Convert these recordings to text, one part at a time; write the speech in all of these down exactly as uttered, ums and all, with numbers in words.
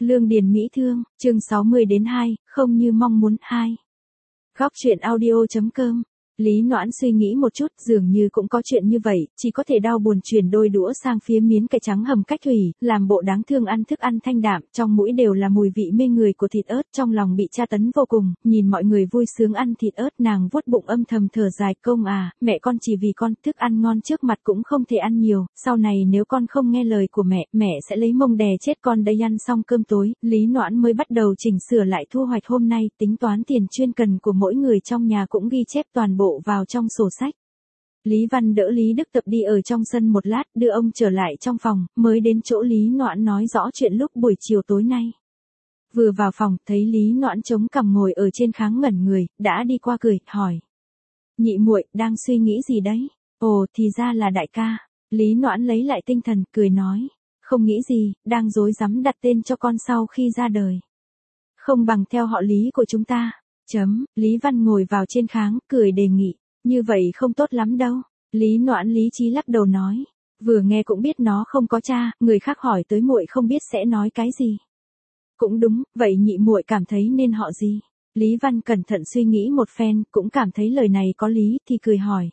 Lương Điền Mỹ Thương, chương sáu mươi đến hai, không như mong muốn hai. Góc truyện audio chấm com. Lý Noãn suy nghĩ một chút, dường như cũng có chuyện như vậy, chỉ có thể đau buồn chuyển đôi đũa sang phía miến cải trắng hầm cách thủy, làm bộ đáng thương ăn thức ăn thanh đạm, trong mũi đều là mùi vị mê người của thịt ớt, trong lòng bị tra tấn vô cùng, nhìn mọi người vui sướng ăn thịt ớt, nàng vuốt bụng âm thầm thở dài, công à, mẹ con chỉ vì con, thức ăn ngon trước mặt cũng không thể ăn nhiều, sau này nếu con không nghe lời của mẹ, mẹ sẽ lấy mông đè chết con đây. Ăn xong cơm tối, Lý Noãn mới bắt đầu chỉnh sửa lại thu hoạch hôm nay, tính toán tiền chuyên cần của mỗi người trong nhà cũng ghi chép toàn bộ vào trong sổ sách. Lý Văn đỡ Lý Đức Tập đi ở trong sân một lát, đưa ông trở lại trong phòng, mới đến chỗ Lý Noãn nói rõ chuyện lúc buổi chiều tối nay. Vừa vào phòng, thấy Lý Noãn chống cằm ngồi ở trên kháng ngẩn người, đã đi qua cười, hỏi. Nhị muội, đang suy nghĩ gì đấy? Ồ, thì ra là đại ca. Lý Noãn lấy lại tinh thần, cười nói. Không nghĩ gì, đang rối rắm đặt tên cho con sau khi ra đời. Không bằng theo họ Lý của chúng ta. Chấm, Lý Văn ngồi vào trên kháng, cười đề nghị. Như vậy không tốt lắm đâu. Lý Noãn lý trí lắc đầu nói. Vừa nghe cũng biết nó không có cha, người khác hỏi tới muội không biết sẽ nói cái gì. Cũng đúng, vậy nhị muội cảm thấy nên họ gì? Lý Văn cẩn thận suy nghĩ một phen, cũng cảm thấy lời này có lý, thì cười hỏi.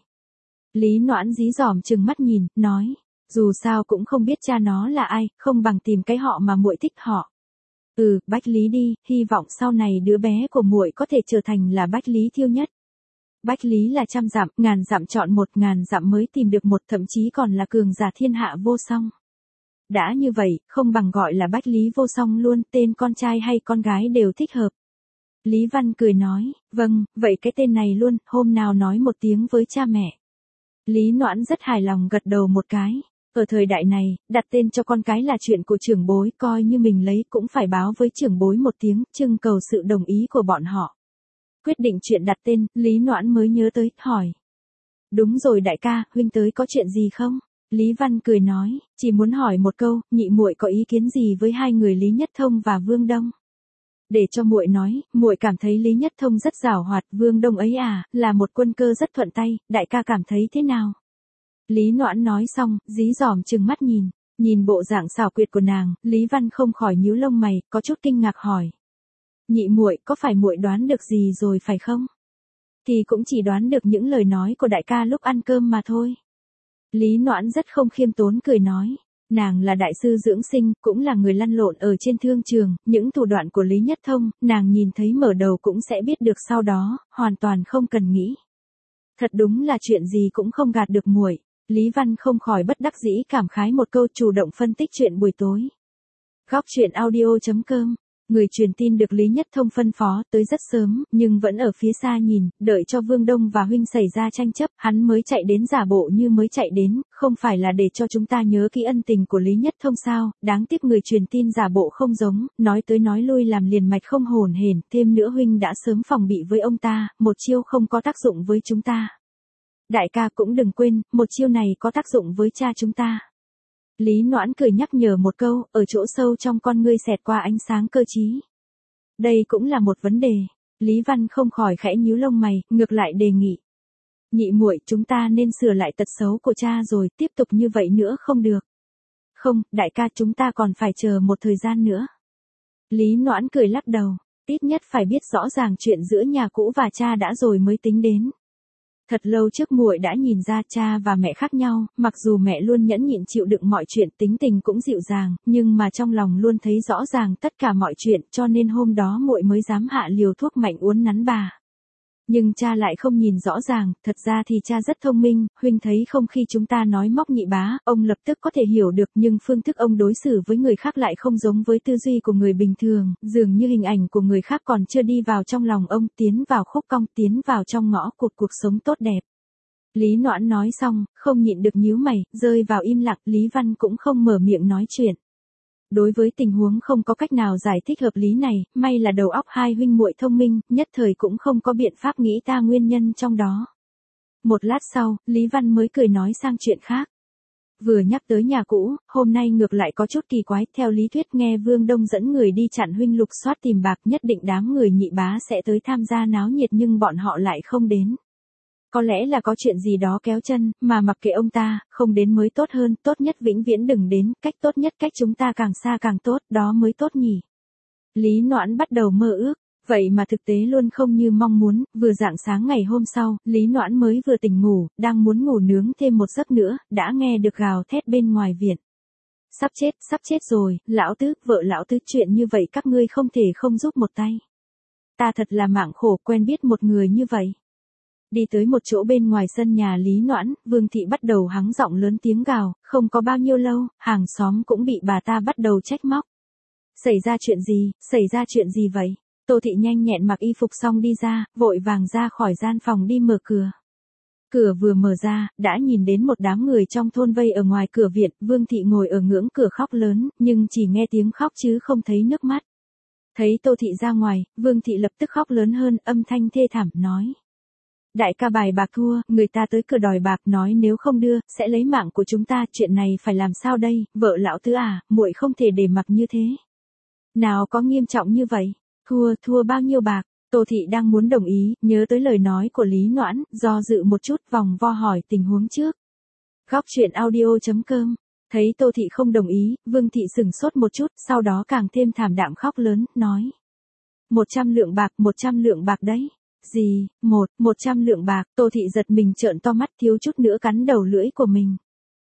Lý Noãn dí dỏm trừng mắt nhìn, nói. Dù sao cũng không biết cha nó là ai, không bằng tìm cái họ mà muội thích họ. Ừ, Bách Lý đi, hy vọng sau này đứa bé của muội có thể trở thành là Bách Lý Thiêu Nhất. Bách Lý là trăm dặm, ngàn dặm chọn một, ngàn dặm mới tìm được một, thậm chí còn là cường giả thiên hạ vô song. Đã như vậy, không bằng gọi là Bách Lý vô song luôn, tên con trai hay con gái đều thích hợp. Lý Văn cười nói, vâng, vậy cái tên này luôn, hôm nào nói một tiếng với cha mẹ. Lý Noãn rất hài lòng gật đầu một cái. Ở thời đại này, đặt tên cho con cái là chuyện của trưởng bối, coi như mình lấy cũng phải báo với trưởng bối một tiếng, trưng cầu sự đồng ý của bọn họ. Quyết định chuyện đặt tên, Lý Noãn mới nhớ tới, hỏi. Đúng rồi đại ca, huynh tới có chuyện gì không? Lý Văn cười nói, chỉ muốn hỏi một câu, nhị muội có ý kiến gì với hai người Lý Nhất Thông và Vương Đông? Để cho muội nói, muội cảm thấy Lý Nhất Thông rất giàu hoạt, Vương Đông ấy à, là một quân cơ rất thuận tay, đại ca cảm thấy thế nào? Lý Noãn nói xong, dí dỏm trừng mắt nhìn, nhìn bộ dạng xảo quyệt của nàng, Lý Văn không khỏi nhíu lông mày, có chút kinh ngạc hỏi. Nhị muội, có phải muội đoán được gì rồi phải không? Thì cũng chỉ đoán được những lời nói của đại ca lúc ăn cơm mà thôi. Lý Noãn rất không khiêm tốn cười nói. Nàng là đại sư dưỡng sinh, cũng là người lăn lộn ở trên thương trường, những thủ đoạn của Lý Nhất Thông, nàng nhìn thấy mở đầu cũng sẽ biết được sau đó, hoàn toàn không cần nghĩ. Thật đúng là chuyện gì cũng không gạt được muội. Lý Văn không khỏi bất đắc dĩ cảm khái một câu, chủ động phân tích chuyện buổi tối. Góc truyện audio chấm com. Người truyền tin được Lý Nhất Thông phân phó tới rất sớm, nhưng vẫn ở phía xa nhìn, đợi cho Vương Đông và huynh xảy ra tranh chấp, hắn mới chạy đến giả bộ như mới chạy đến, không phải là để cho chúng ta nhớ kỹ ân tình của Lý Nhất Thông sao, đáng tiếc người truyền tin giả bộ không giống, nói tới nói lui làm liền mạch không hồn hển, thêm nữa huynh đã sớm phòng bị với ông ta, một chiêu không có tác dụng với chúng ta. Đại ca cũng đừng quên, một chiêu này có tác dụng với cha chúng ta. Lý Noãn cười nhắc nhở một câu, ở chỗ sâu trong con ngươi xẹt qua ánh sáng cơ trí. Đây cũng là một vấn đề. Lý Văn không khỏi khẽ nhíu lông mày, ngược lại đề nghị. Nhị muội, chúng ta nên sửa lại tật xấu của cha rồi, tiếp tục như vậy nữa không được. Không, đại ca, chúng ta còn phải chờ một thời gian nữa. Lý Noãn cười lắc đầu, ít nhất phải biết rõ ràng chuyện giữa nhà cũ và cha đã rồi mới tính đến. Thật lâu trước muội đã nhìn ra cha và mẹ khác nhau, mặc dù mẹ luôn nhẫn nhịn chịu đựng mọi chuyện, tính tình cũng dịu dàng, nhưng mà trong lòng luôn thấy rõ ràng tất cả mọi chuyện, cho nên hôm đó muội mới dám hạ liều thuốc mạnh uốn nắn bà. Nhưng cha lại không nhìn rõ ràng, thật ra thì cha rất thông minh, huynh thấy không, khi chúng ta nói móc nhị bá, ông lập tức có thể hiểu được, nhưng phương thức ông đối xử với người khác lại không giống với tư duy của người bình thường, dường như hình ảnh của người khác còn chưa đi vào trong lòng ông, tiến vào khúc cong, tiến vào trong ngõ cụt cuộc sống tốt đẹp. Lý Noãn nói xong, không nhịn được nhíu mày, rơi vào im lặng, Lý Văn cũng không mở miệng nói chuyện. Đối với tình huống không có cách nào giải thích hợp lý này, may là đầu óc hai huynh muội thông minh, nhất thời cũng không có biện pháp nghĩ ta nguyên nhân trong đó. Một lát sau, Lý Văn mới cười nói sang chuyện khác. Vừa nhắc tới nhà cũ, hôm nay ngược lại có chút kỳ quái, theo lý thuyết nghe Vương Đông dẫn người đi chặn huynh lục soát tìm bạc, nhất định đám người nhị bá sẽ tới tham gia náo nhiệt, nhưng bọn họ lại không đến. Có lẽ là có chuyện gì đó kéo chân, mà mặc kệ ông ta, không đến mới tốt hơn, tốt nhất vĩnh viễn đừng đến, cách tốt nhất cách chúng ta càng xa càng tốt, đó mới tốt nhỉ. Lý Noãn bắt đầu mơ ước, vậy mà thực tế luôn không như mong muốn, vừa rạng sáng ngày hôm sau, Lý Noãn mới vừa tỉnh ngủ, đang muốn ngủ nướng thêm một giấc nữa, đã nghe được gào thét bên ngoài viện. Sắp chết, sắp chết rồi, lão tứ, vợ lão tứ, chuyện như vậy các ngươi không thể không giúp một tay. Ta thật là mạng khổ quen biết một người như vậy. Đi tới một chỗ bên ngoài sân nhà Lý Noãn, Vương Thị bắt đầu hắng giọng lớn tiếng gào, không có bao nhiêu lâu, hàng xóm cũng bị bà ta bắt đầu trách móc. Xảy ra chuyện gì, xảy ra chuyện gì vậy? Tô Thị nhanh nhẹn mặc y phục xong đi ra, vội vàng ra khỏi gian phòng đi mở cửa. Cửa vừa mở ra, đã nhìn đến một đám người trong thôn vây ở ngoài cửa viện, Vương Thị ngồi ở ngưỡng cửa khóc lớn, nhưng chỉ nghe tiếng khóc chứ không thấy nước mắt. Thấy Tô Thị ra ngoài, Vương Thị lập tức khóc lớn hơn, âm thanh thê thảm nói. Đại ca bài bạc thua, người ta tới cửa đòi bạc nói nếu không đưa, sẽ lấy mạng của chúng ta, chuyện này phải làm sao đây, vợ lão tứ à, muội không thể để mặc như thế. Nào có nghiêm trọng như vậy, thua, thua bao nhiêu bạc, Tô Thị đang muốn đồng ý, nhớ tới lời nói của Lý Noãn, do dự một chút vòng vo hỏi tình huống trước. Góc truyện audio chấm com, thấy Tô Thị không đồng ý, Vương Thị sửng sốt một chút, sau đó càng thêm thảm đạm khóc lớn, nói. Một trăm lượng bạc, một trăm lượng bạc đấy. Gì, một, một trăm lượng bạc, Tô Thị giật mình trợn to mắt thiếu chút nữa cắn đầu lưỡi của mình.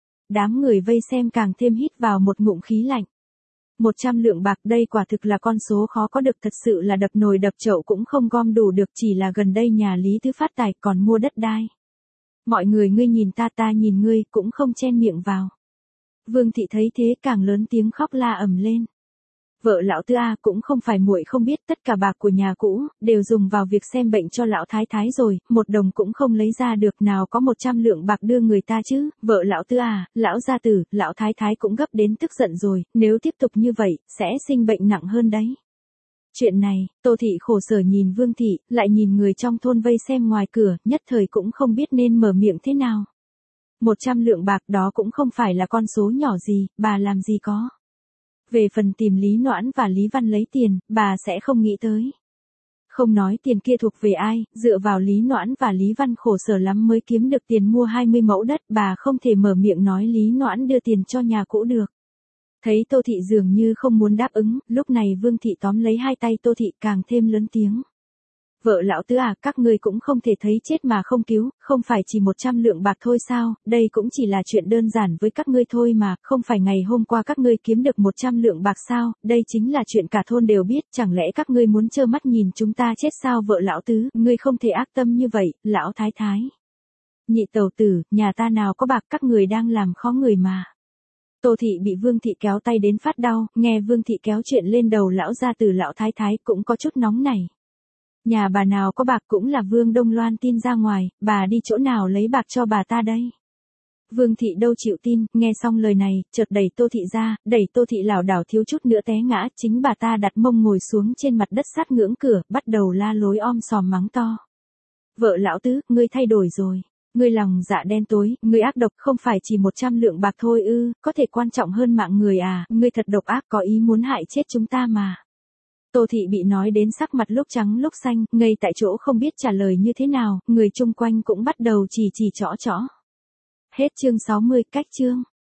Đám người vây xem càng thêm hít vào một ngụm khí lạnh. Một trăm lượng bạc đây quả thực là con số khó có được, thật sự là đập nồi đập chậu cũng không gom đủ được, chỉ là gần đây nhà Lý Tứ phát tài còn mua đất đai. Mọi người ngươi nhìn ta ta nhìn ngươi cũng không chen miệng vào. Vương Thị thấy thế càng lớn tiếng khóc la ầm lên. Vợ lão tứ a, cũng không phải muội không biết, tất cả bạc của nhà cũ đều dùng vào việc xem bệnh cho lão thái thái rồi, một đồng cũng không lấy ra được, nào có một trăm lượng bạc đưa người ta chứ, vợ lão tứ à, lão gia tử, lão thái thái cũng gấp đến tức giận rồi, nếu tiếp tục như vậy, sẽ sinh bệnh nặng hơn đấy. Chuyện này, Tô Thị khổ sở nhìn Vương Thị, lại nhìn người trong thôn vây xem ngoài cửa, nhất thời cũng không biết nên mở miệng thế nào. Một trăm lượng bạc đó cũng không phải là con số nhỏ gì, bà làm gì có. Về phần tìm Lý Noãn và Lý Văn lấy tiền, bà sẽ không nghĩ tới. Không nói tiền kia thuộc về ai, dựa vào Lý Noãn và Lý Văn khổ sở lắm mới kiếm được tiền mua hai mươi mẫu đất, bà không thể mở miệng nói Lý Noãn đưa tiền cho nhà cũ được. Thấy Tô Thị dường như không muốn đáp ứng, lúc này Vương Thị tóm lấy hai tay Tô Thị càng thêm lớn tiếng. Vợ lão tứ à, các ngươi cũng không thể thấy chết mà không cứu, không phải chỉ một trăm lượng bạc thôi sao, đây cũng chỉ là chuyện đơn giản với các ngươi thôi mà, không phải ngày hôm qua các ngươi kiếm được một trăm lượng bạc sao, đây chính là chuyện cả thôn đều biết, chẳng lẽ các ngươi muốn trơ mắt nhìn chúng ta chết sao vợ lão tứ, ngươi không thể ác tâm như vậy, lão thái thái. Nhị tẩu tử, nhà ta nào có bạc, các người đang làm khó người mà. Tô Thị bị Vương Thị kéo tay đến phát đau, nghe Vương Thị kéo chuyện lên đầu lão gia tử lão thái thái cũng có chút nóng nảy. Nhà bà nào có bạc cũng là Vương Đông Loan tin ra ngoài, bà đi chỗ nào lấy bạc cho bà ta đây? Vương Thị đâu chịu tin, nghe xong lời này, chợt đẩy Tô Thị ra, đẩy Tô Thị lảo đảo thiếu chút nữa té ngã, chính bà ta đặt mông ngồi xuống trên mặt đất sát ngưỡng cửa, bắt đầu la lối om sòm mắng to. Vợ lão tứ, ngươi thay đổi rồi. Ngươi lòng dạ đen tối, ngươi ác độc, không phải chỉ một trăm lượng bạc thôi ư, có thể quan trọng hơn mạng người à, ngươi thật độc ác, có ý muốn hại chết chúng ta mà. Tô Thị bị nói đến sắc mặt lúc trắng lúc xanh, ngây tại chỗ không biết trả lời như thế nào, người chung quanh cũng bắt đầu chỉ chỉ trỏ trỏ. Hết chương sáu mươi, cách chương.